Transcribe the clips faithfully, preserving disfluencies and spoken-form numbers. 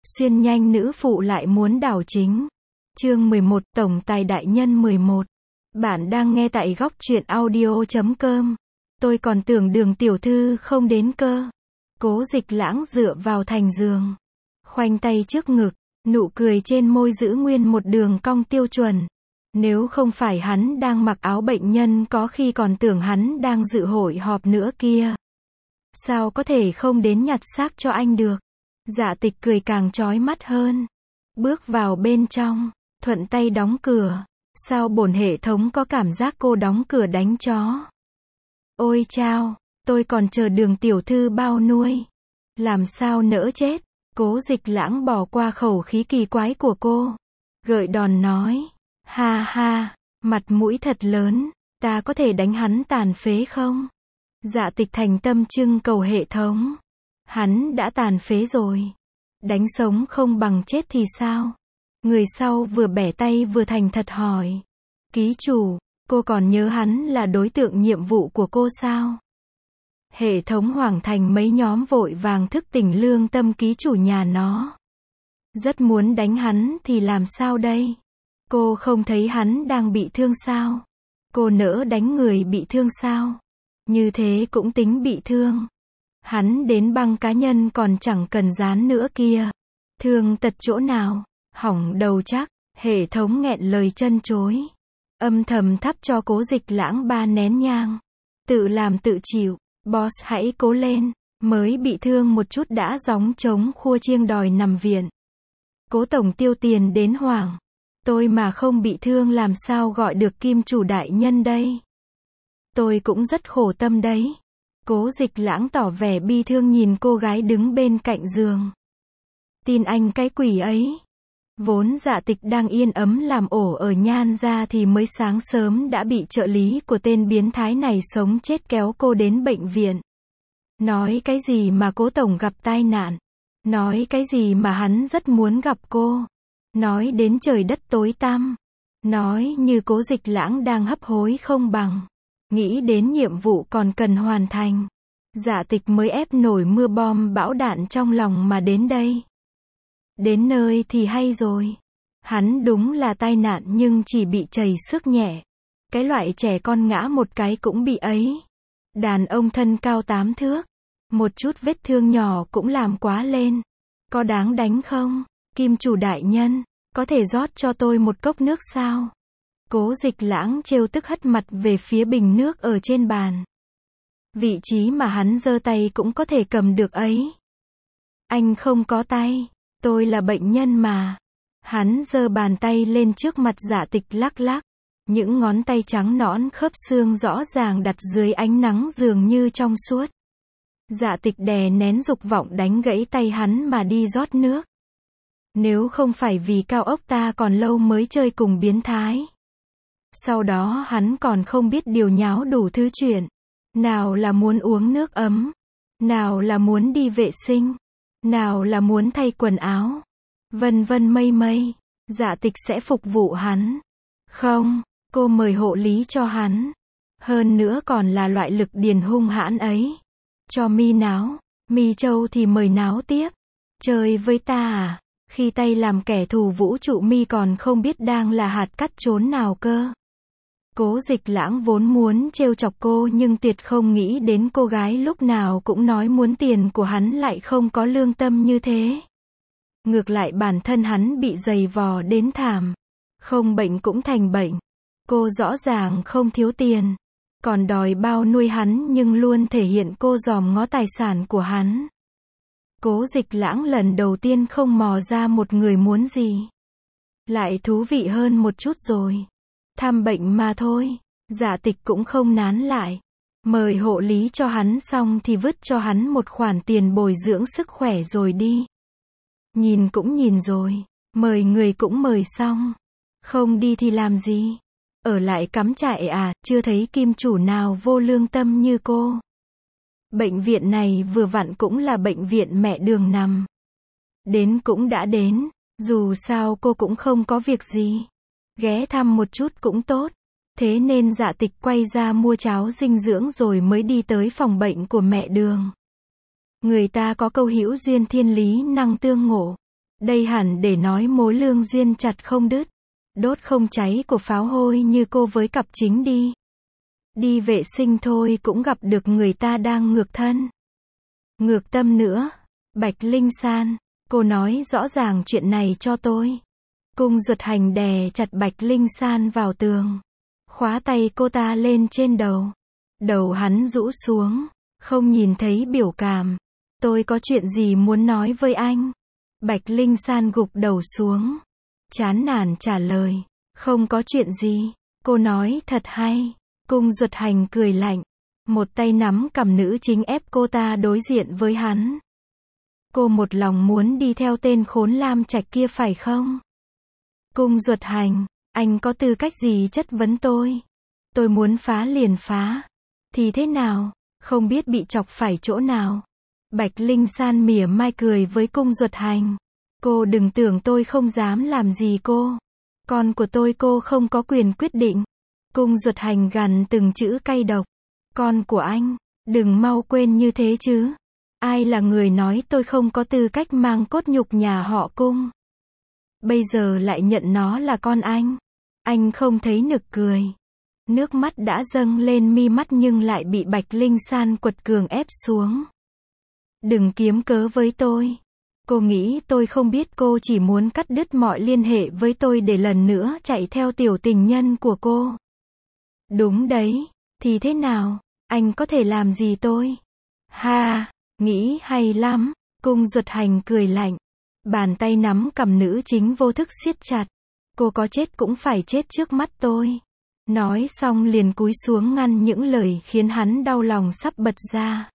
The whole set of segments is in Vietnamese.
Xuyên nhanh nữ phụ lại muốn đảo chính. Chương mười một, Tổng tài đại nhân mười một. Bạn đang nghe tại góc truyện audio chấm com. Tôi còn tưởng Đường tiểu thư không đến cơ. Cố Dịch Lãng dựa vào thành giường, khoanh tay trước ngực, nụ cười trên môi giữ nguyên một đường cong tiêu chuẩn. Nếu không phải hắn đang mặc áo bệnh nhân có khi còn tưởng hắn đang dự hội họp nữa kia. Sao có thể không đến nhặt xác cho anh được? Dạ Tịch cười càng chói mắt hơn. Bước vào bên trong, thuận tay đóng cửa. Sao bổn hệ thống có cảm giác cô đóng cửa đánh chó? Ôi chao, tôi còn chờ Đường tiểu thư bao nuôi. Làm sao nỡ chết? Cố Dịch Lãng bỏ qua khẩu khí kỳ quái của cô. Gợi đòn nói. Ha ha, mặt mũi thật lớn, ta có thể đánh hắn tàn phế không? Dạ Tịch thành tâm trưng cầu hệ thống. Hắn đã tàn phế rồi. Đánh sống không bằng chết thì sao? Người sau vừa bẻ tay vừa thành thật hỏi. Ký chủ, cô còn nhớ hắn là đối tượng nhiệm vụ của cô sao? Hệ thống Hoàng Thành mấy nhóm vội vàng thức tỉnh lương tâm ký chủ nhà nó. Rất muốn đánh hắn thì làm sao đây? Cô không thấy hắn đang bị thương sao? Cô nỡ đánh người bị thương sao? Như thế cũng tính bị thương. Hắn đến băng cá nhân còn chẳng cần dán nữa kia. Thương tật chỗ nào? Hỏng đầu chắc. Hệ thống nghẹn lời chân chối. Âm thầm thắp cho Cố Dịch Lãng ba nén nhang. Tự làm tự chịu. Boss hãy cố lên. Mới bị thương một chút đã gióng trống khua chiêng đòi nằm viện. Cố tổng tiêu tiền đến hoảng. Tôi mà không bị thương làm sao gọi được kim chủ đại nhân đây? Tôi cũng rất khổ tâm đấy. Cố Dịch Lãng tỏ vẻ bi thương nhìn cô gái đứng bên cạnh giường. Tin anh cái quỷ ấy. Vốn Dạ Tịch đang yên ấm làm ổ ở Nhan gia thì mới sáng sớm đã bị trợ lý của tên biến thái này sống chết kéo cô đến bệnh viện. Nói cái gì mà Cố tổng gặp tai nạn. Nói cái gì mà hắn rất muốn gặp cô. Nói đến trời đất tối tăm. Nói như Cố Dịch Lãng đang hấp hối không bằng. Nghĩ đến nhiệm vụ còn cần hoàn thành. Dạ Tịch mới ép nổi mưa bom bão đạn trong lòng mà đến đây. Đến nơi thì hay rồi. Hắn đúng là tai nạn nhưng chỉ bị trầy xước nhẹ. Cái loại trẻ con ngã một cái cũng bị ấy. Đàn ông thân cao tám thước. Một chút vết thương nhỏ cũng làm quá lên. Có đáng đánh không? Kim chủ đại nhân, có thể rót cho tôi một cốc nước sao? Cố Dịch Lãng trêu tức hất mặt về phía bình nước ở trên bàn. Vị trí mà hắn giơ tay cũng có thể cầm được ấy. Anh không có tay, tôi là bệnh nhân mà. Hắn giơ bàn tay lên trước mặt Dạ Tịch lắc lắc. Những ngón tay trắng nõn khớp xương rõ ràng đặt dưới ánh nắng dường như trong suốt. Dạ Tịch đè nén dục vọng đánh gãy tay hắn mà đi rót nước. Nếu không phải vì cao ốc ta còn lâu mới chơi cùng biến thái. Sau đó hắn còn không biết điều nháo đủ thứ chuyện. Nào là muốn uống nước ấm. Nào là muốn đi vệ sinh. Nào là muốn thay quần áo. Vân vân mây mây. Dạ Tịch sẽ phục vụ hắn. Không, cô mời hộ lý cho hắn. Hơn nữa còn là loại lực điền hung hãn ấy. Cho mi náo. Mi châu thì mời náo tiếp. Chơi với ta à? Khi tay làm kẻ thù vũ trụ mi còn không biết đang là hạt cắt trốn nào cơ. Cố Dịch Lãng vốn muốn trêu chọc cô nhưng tuyệt không nghĩ đến cô gái lúc nào cũng nói muốn tiền của hắn lại không có lương tâm như thế. Ngược lại bản thân hắn bị giày vò đến thảm. Không bệnh cũng thành bệnh. Cô rõ ràng không thiếu tiền. Còn đòi bao nuôi hắn nhưng luôn thể hiện cô dòm ngó tài sản của hắn. Cố Dịch Lãng lần đầu tiên không mò ra một người muốn gì. Lại thú vị hơn một chút rồi. Thăm bệnh mà thôi. Dạ Tịch cũng không nán lại. Mời hộ lý cho hắn xong thì vứt cho hắn một khoản tiền bồi dưỡng sức khỏe rồi đi. Nhìn cũng nhìn rồi. Mời người cũng mời xong. Không đi thì làm gì? Ở lại cắm trại à? Chưa thấy kim chủ nào vô lương tâm như cô. Bệnh viện này vừa vặn cũng là bệnh viện mẹ Đường nằm. Đến cũng đã đến. Dù sao cô cũng không có việc gì. Ghé thăm một chút cũng tốt. Thế nên Dạ Tịch quay ra mua cháo dinh dưỡng rồi mới đi tới phòng bệnh của mẹ Đường. Người ta có câu hữu duyên thiên lý năng tương ngộ. Đây hẳn để nói mối lương duyên chặt không đứt, đốt không cháy của pháo hôi như cô với cặp chính đi. Đi vệ sinh thôi cũng gặp được người ta đang ngược thân. Ngược tâm nữa. Bạch Linh San, cô nói rõ ràng chuyện này cho tôi. Cung Duật Hành đè chặt Bạch Linh San vào tường. Khóa tay cô ta lên trên đầu. Đầu hắn rũ xuống, không nhìn thấy biểu cảm. Tôi có chuyện gì muốn nói với anh? Bạch Linh San gục đầu xuống. Chán nản trả lời. Không có chuyện gì. Cô nói thật hay. Cung Duật Hành cười lạnh. Một tay nắm cầm nữ chính ép cô ta đối diện với hắn. Cô một lòng muốn đi theo tên khốn Lam Trạch kia phải không? Cung Duật Hành, anh có tư cách gì chất vấn tôi? Tôi muốn phá liền phá. Thì thế nào? Không biết bị chọc phải chỗ nào. Bạch Linh San mỉa mai cười với Cung Duật Hành. Cô đừng tưởng tôi không dám làm gì cô. Con của tôi cô không có quyền quyết định. Cung Duật Hành gằn từng chữ cay độc. Con của anh, đừng mau quên như thế chứ. Ai là người nói tôi không có tư cách mang cốt nhục nhà họ Cung? Bây giờ lại nhận nó là con anh. Anh không thấy nực cười. Nước mắt đã dâng lên mi mắt nhưng lại bị Bạch Linh San quật cường ép xuống. Đừng kiếm cớ với tôi. Cô nghĩ tôi không biết cô chỉ muốn cắt đứt mọi liên hệ với tôi để lần nữa chạy theo tiểu tình nhân của cô. Đúng đấy, thì thế nào? Anh có thể làm gì tôi? Ha, nghĩ hay lắm. Cung Duật Hành cười lạnh. Bàn tay nắm cầm nữ chính vô thức siết chặt. Cô có chết cũng phải chết trước mắt tôi. Nói xong liền cúi xuống ngăn những lời khiến hắn đau lòng sắp bật ra.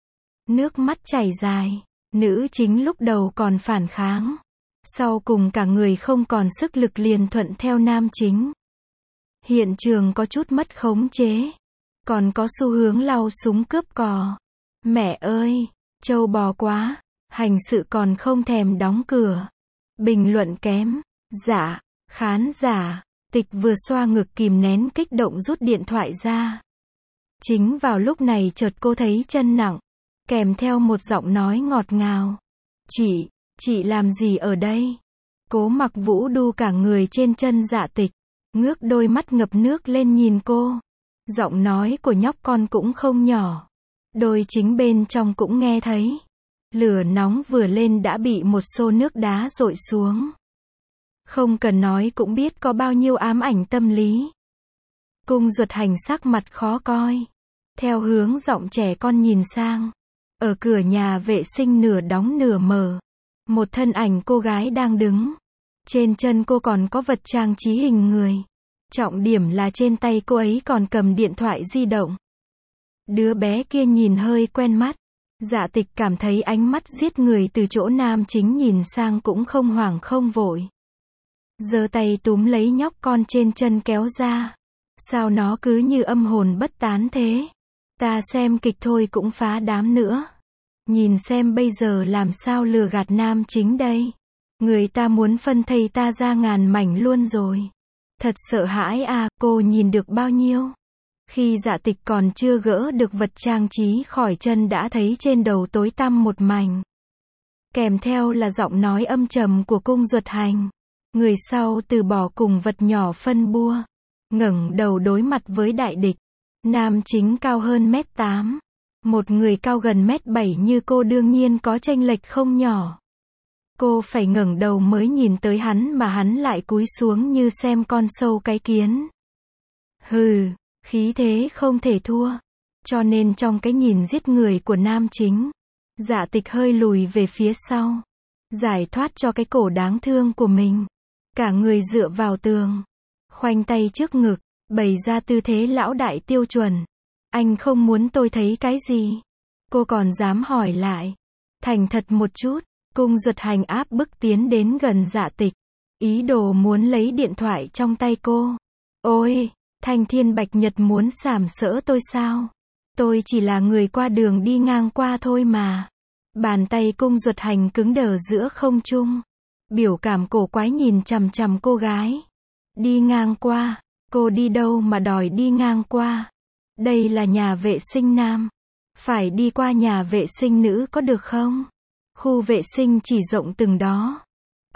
Nước mắt chảy dài. Nữ chính lúc đầu còn phản kháng. Sau cùng cả người không còn sức lực liền thuận theo nam chính. Hiện trường có chút mất khống chế. Còn có xu hướng lau súng cướp cò. Mẹ ơi, trâu bò quá. Hành sự còn không thèm đóng cửa. Bình luận kém. Dạ, khán giả. Tịch vừa xoa ngực kìm nén kích động rút điện thoại ra. Chính vào lúc này chợt cô thấy chân nặng. Kèm theo một giọng nói ngọt ngào. Chị, chị làm gì ở đây? Cố Mặc Vũ đu cả người trên chân Dạ Tịch. Ngước đôi mắt ngập nước lên nhìn cô. Giọng nói của nhóc con cũng không nhỏ. Đôi chính bên trong cũng nghe thấy. Lửa nóng vừa lên đã bị một xô nước đá dội xuống. Không cần nói cũng biết có bao nhiêu ám ảnh tâm lý. Cung Duật Hành sắc mặt khó coi. Theo hướng giọng trẻ con nhìn sang. Ở cửa nhà vệ sinh nửa đóng nửa mở. Một thân ảnh cô gái đang đứng. Trên chân cô còn có vật trang trí hình người. Trọng điểm là trên tay cô ấy còn cầm điện thoại di động. Đứa bé kia nhìn hơi quen mắt. Dạ Tịch cảm thấy ánh mắt giết người từ chỗ nam chính nhìn sang cũng không hoảng không vội. Giơ tay túm lấy nhóc con trên chân kéo ra. Sao nó cứ như âm hồn bất tán thế? Ta xem kịch thôi cũng phá đám nữa. Nhìn xem bây giờ làm sao lừa gạt nam chính đây. Người ta muốn phân thây ta ra ngàn mảnh luôn rồi. Thật sợ hãi à, cô nhìn được bao nhiêu? Khi Dạ Tịch còn chưa gỡ được vật trang trí khỏi chân đã thấy trên đầu tối tăm một mảnh. Kèm theo là giọng nói âm trầm của Cung Duật Hành. Người sau từ bỏ cùng vật nhỏ phân bua. Ngẩng đầu đối mặt với đại địch. Nam chính cao hơn mét tám. Một người cao gần mét bảy như cô đương nhiên có chênh lệch không nhỏ. Cô phải ngẩng đầu mới nhìn tới hắn mà hắn lại cúi xuống như xem con sâu cái kiến. Hừ, khí thế không thể thua. Cho nên trong cái nhìn giết người của nam chính, Dạ Tịch hơi lùi về phía sau. Giải thoát cho cái cổ đáng thương của mình. Cả người dựa vào tường. Khoanh tay trước ngực, bày ra tư thế lão đại tiêu chuẩn. Anh không muốn tôi thấy cái gì? Cô còn dám hỏi lại. Thành thật một chút. Cung Duật Hành áp bức tiến đến gần Dạ Tịch. Ý đồ muốn lấy điện thoại trong tay cô. Ôi, Thanh Thiên Bạch Nhật muốn sàm sỡ tôi sao? Tôi chỉ là người qua đường đi ngang qua thôi mà. Bàn tay Cung Duật Hành cứng đờ giữa không trung. Biểu cảm cổ quái nhìn chằm chằm cô gái. Đi ngang qua. Cô đi đâu mà đòi đi ngang qua? Đây là nhà vệ sinh nam. Phải đi qua nhà vệ sinh nữ có được không? Khu vệ sinh chỉ rộng từng đó.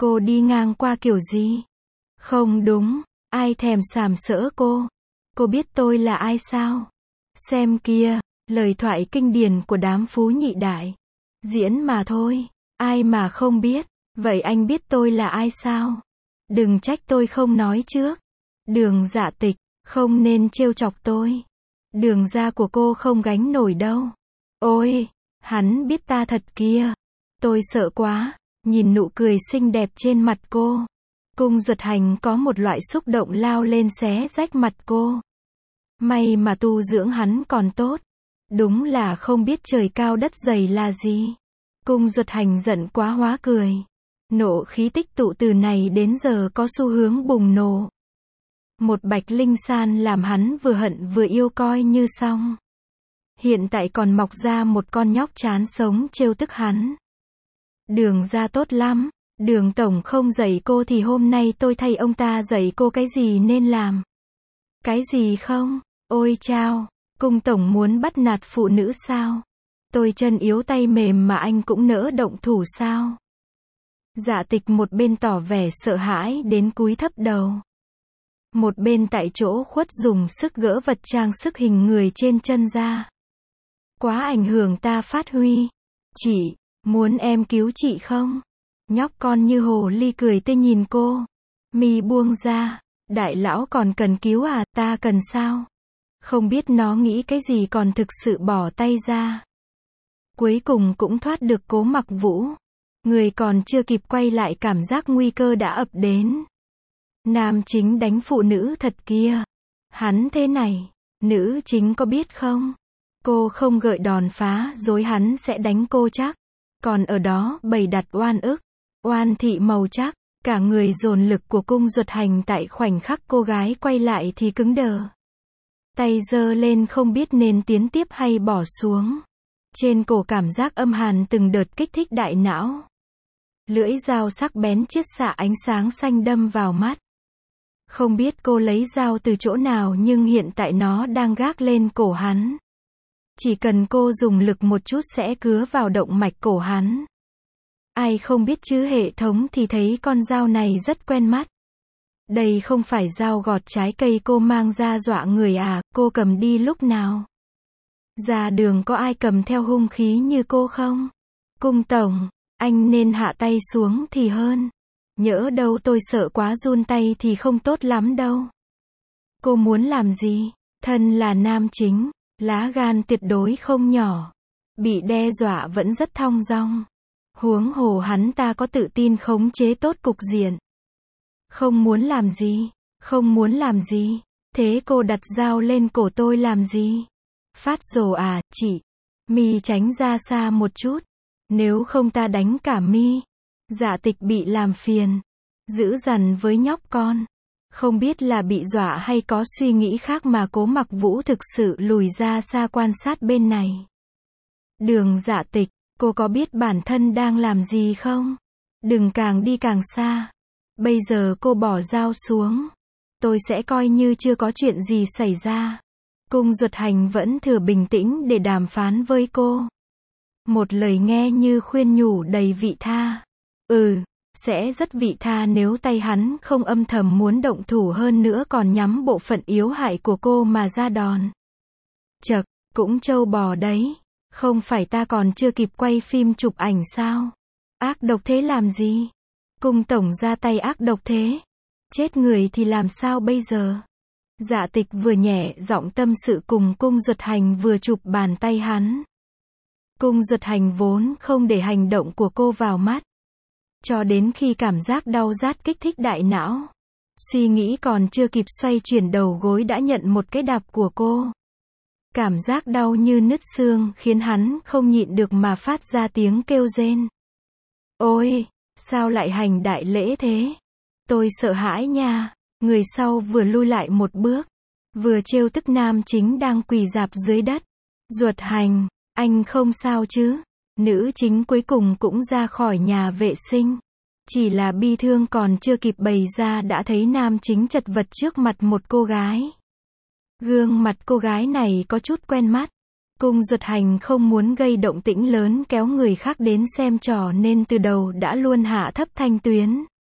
Cô đi ngang qua kiểu gì? Không đúng, ai thèm sàm sỡ cô? Cô biết tôi là ai sao? Xem kia, lời thoại kinh điển của đám phú nhị đại. Diễn mà thôi, ai mà không biết. Vậy anh biết tôi là ai sao? Đừng trách tôi không nói trước. Đường Dạ Tịch, không nên trêu chọc tôi. Đường ra của cô không gánh nổi đâu. Ôi, hắn biết ta thật kia. Tôi sợ quá, nhìn nụ cười xinh đẹp trên mặt cô. Cung Duật Hành có một loại xúc động lao lên xé rách mặt cô. May mà tu dưỡng hắn còn tốt. Đúng là không biết trời cao đất dày là gì. Cung Duật Hành giận quá hóa cười. Nộ khí tích tụ từ này đến giờ có xu hướng bùng nổ. Một Bạch Linh San làm hắn vừa hận vừa yêu coi như xong. Hiện tại còn mọc ra một con nhóc chán sống trêu tức hắn. Đường ra tốt lắm. Đường tổng không dạy cô thì hôm nay tôi thay ông ta dạy cô cái gì nên làm. Cái gì không? Ôi chao, Cung tổng muốn bắt nạt phụ nữ sao? Tôi chân yếu tay mềm mà anh cũng nỡ động thủ sao? Dạ Tịch một bên tỏ vẻ sợ hãi đến cúi thấp đầu. Một bên tại chỗ khuất dùng sức gỡ vật trang sức hình người trên chân ra. Quá ảnh hưởng ta phát huy. Chị, muốn em cứu chị không? Nhóc con như hồ ly cười tươi nhìn cô. Mi buông ra. Đại lão còn cần cứu à, ta cần sao? Không biết nó nghĩ cái gì còn thực sự bỏ tay ra. Cuối cùng cũng thoát được Cố Mặc Vũ. Người còn chưa kịp quay lại cảm giác nguy cơ đã ập đến. Nam chính đánh phụ nữ thật kia. Hắn thế này, nữ chính có biết không? Cô không gợi đòn phá dối hắn sẽ đánh cô chắc. Còn ở đó bày đặt oan ức, oan thị màu chắc. Cả người dồn lực của Cung Duật Hành tại khoảnh khắc cô gái quay lại thì cứng đờ. Tay giơ lên không biết nên tiến tiếp hay bỏ xuống. Trên cổ cảm giác âm hàn từng đợt kích thích đại não. Lưỡi dao sắc bén chiết xạ ánh sáng xanh đâm vào mắt. Không biết cô lấy dao từ chỗ nào nhưng hiện tại nó đang gác lên cổ hắn. Chỉ cần cô dùng lực một chút sẽ cứa vào động mạch cổ hắn. Ai không biết chứ hệ thống thì thấy con dao này rất quen mắt. Đây không phải dao gọt trái cây cô mang ra dọa người à, cô cầm đi lúc nào? Ra đường có ai cầm theo hung khí như cô không? Cung tổng, anh nên hạ tay xuống thì hơn. Nhỡ đâu tôi sợ quá run tay thì không tốt lắm đâu. Cô muốn làm gì? Thân là nam chính, lá gan tuyệt đối không nhỏ. Bị đe dọa vẫn rất thong dong. Huống hồ hắn ta có tự tin khống chế tốt cục diện. Không muốn làm gì? Không muốn làm gì? Thế cô đặt dao lên cổ tôi làm gì? Phát rồ à, chị? Mi tránh ra xa một chút. Nếu không ta đánh cả Mi. Dạ Tịch bị làm phiền. Dữ dằn với nhóc con. Không biết là bị dọa hay có suy nghĩ khác mà Cố Mặc Vũ thực sự lùi ra xa quan sát bên này. Đường Dạ Tịch, cô có biết bản thân đang làm gì không? Đừng càng đi càng xa. Bây giờ cô bỏ dao xuống. Tôi sẽ coi như chưa có chuyện gì xảy ra. Cung Duật Hành vẫn thừa bình tĩnh để đàm phán với cô. Một lời nghe như khuyên nhủ đầy vị tha. Ừ, sẽ rất vị tha nếu tay hắn không âm thầm muốn động thủ hơn nữa còn nhắm bộ phận yếu hại của cô mà ra đòn. Chậc, cũng trâu bò đấy. Không phải ta còn chưa kịp quay phim chụp ảnh sao? Ác độc thế làm gì? Cung tổng ra tay ác độc thế. Chết người thì làm sao bây giờ? Dạ Tịch vừa nhẹ giọng tâm sự cùng Cung Duật Hành vừa chụp bàn tay hắn. Cung Duật Hành vốn không để hành động của cô vào mắt. Cho đến khi cảm giác đau rát kích thích đại não. Suy nghĩ còn chưa kịp xoay chuyển đầu gối đã nhận một cái đạp của cô. Cảm giác đau như nứt xương khiến hắn không nhịn được mà phát ra tiếng kêu rên. Ôi, sao lại hành đại lễ thế? Tôi sợ hãi nha. Người sau vừa lui lại một bước. Vừa trêu tức nam chính đang quỳ rạp dưới đất. Duật Hành, anh không sao chứ? Nữ chính cuối cùng cũng ra khỏi nhà vệ sinh. Chỉ là bi thương còn chưa kịp bày ra đã thấy nam chính chật vật trước mặt một cô gái. Gương mặt cô gái này có chút quen mắt. Cung Duật Hành không muốn gây động tĩnh lớn kéo người khác đến xem trò nên từ đầu đã luôn hạ thấp thanh tuyến.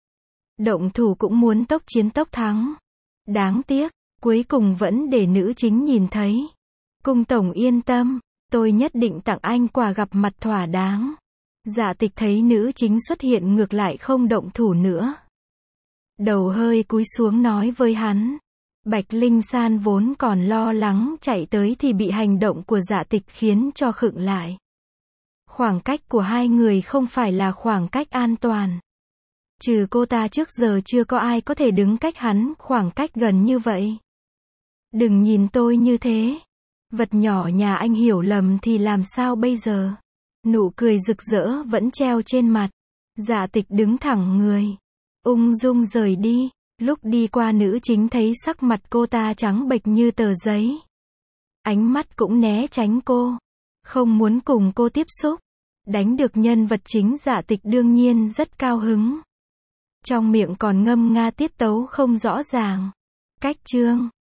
Động thủ cũng muốn tốc chiến tốc thắng. Đáng tiếc, cuối cùng vẫn để nữ chính nhìn thấy. Cung tổng yên tâm, tôi nhất định tặng anh quà gặp mặt thỏa đáng. Dạ Tịch thấy nữ chính xuất hiện ngược lại không động thủ nữa. Đầu hơi cúi xuống nói với hắn. Bạch Linh San vốn còn lo lắng chạy tới thì bị hành động của Dạ Tịch khiến cho khựng lại. Khoảng cách của hai người không phải là khoảng cách an toàn. Trừ cô ta trước giờ chưa có ai có thể đứng cách hắn khoảng cách gần như vậy. Đừng nhìn tôi như thế. Vật nhỏ nhà anh hiểu lầm thì làm sao bây giờ? Nụ cười rực rỡ vẫn treo trên mặt. Dạ Tịch đứng thẳng người. Ung dung rời đi. Lúc đi qua nữ chính thấy sắc mặt cô ta trắng bệch như tờ giấy. Ánh mắt cũng né tránh cô. Không muốn cùng cô tiếp xúc. Đánh được nhân vật chính Dạ Tịch đương nhiên rất cao hứng. Trong miệng còn ngâm nga tiết tấu không rõ ràng. Cách chương